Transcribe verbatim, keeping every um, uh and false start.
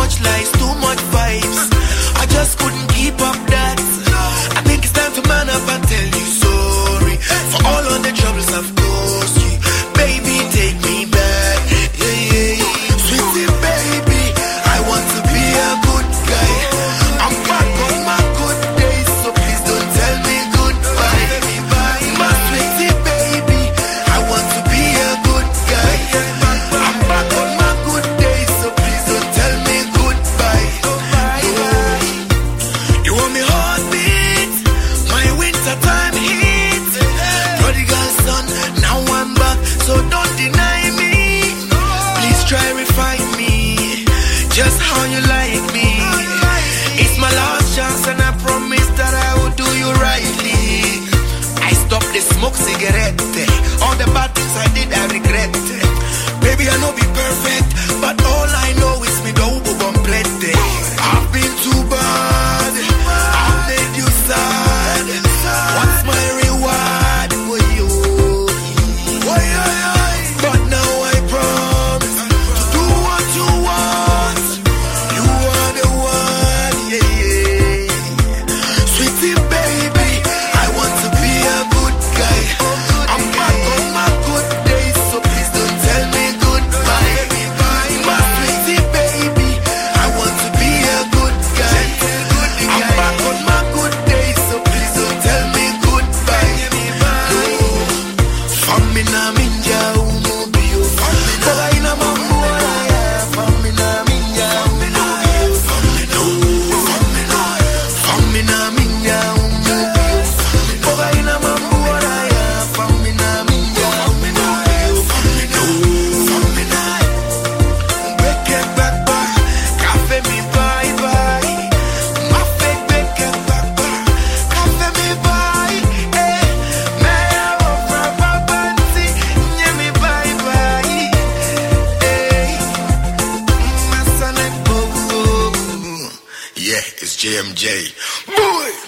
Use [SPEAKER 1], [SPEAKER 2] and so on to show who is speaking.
[SPEAKER 1] much lies, too much vibes. I just couldn't keep up that. I think it's time to man up and tell you sorry for all of the troubles I've caused you. Baby, take me back. Yeah, yeah, yeah. Sweetie baby, I want to be a good guy. I'm back on my good days, so please don't tell me goodbye. My sweetie baby, I want to be a good guy. I'm back on my good days, so please don't tell me goodbye. You want me heartbeat, my winter time heat. Prodigal son, now I'm back, so don't deny me. Please try refine me, just how you like me. It's my last chance and I promise that I will do you rightly. I stopped the smoke cigarette, all the bad things I did I regret. Baby, I know be perfect, but all I know is me don't go complete. I've been too bad, I've made you sad. What's my reward for you? But now I promise to do what you want. You are the one, yeah, yeah. Sweetie baby, I want to be a good guy. I'm back on my good days, so please don't tell me goodbye. My sweetie baby, I want to be a good guy. I'm back on my good days, so please don't tell me goodbye. No, famina minja umubio. Boga ina mambo ya, famina minja umubio. No, famina minja umubio. Boga ina mambo ya, famina minja umubio. No, break it back back, cafe me bye bye. My fake break it back back, cafe me bye. Eh, me amo fra bansi, nye me bye bye. Eh, masane bobo. Yeah, it's J M J. Boy.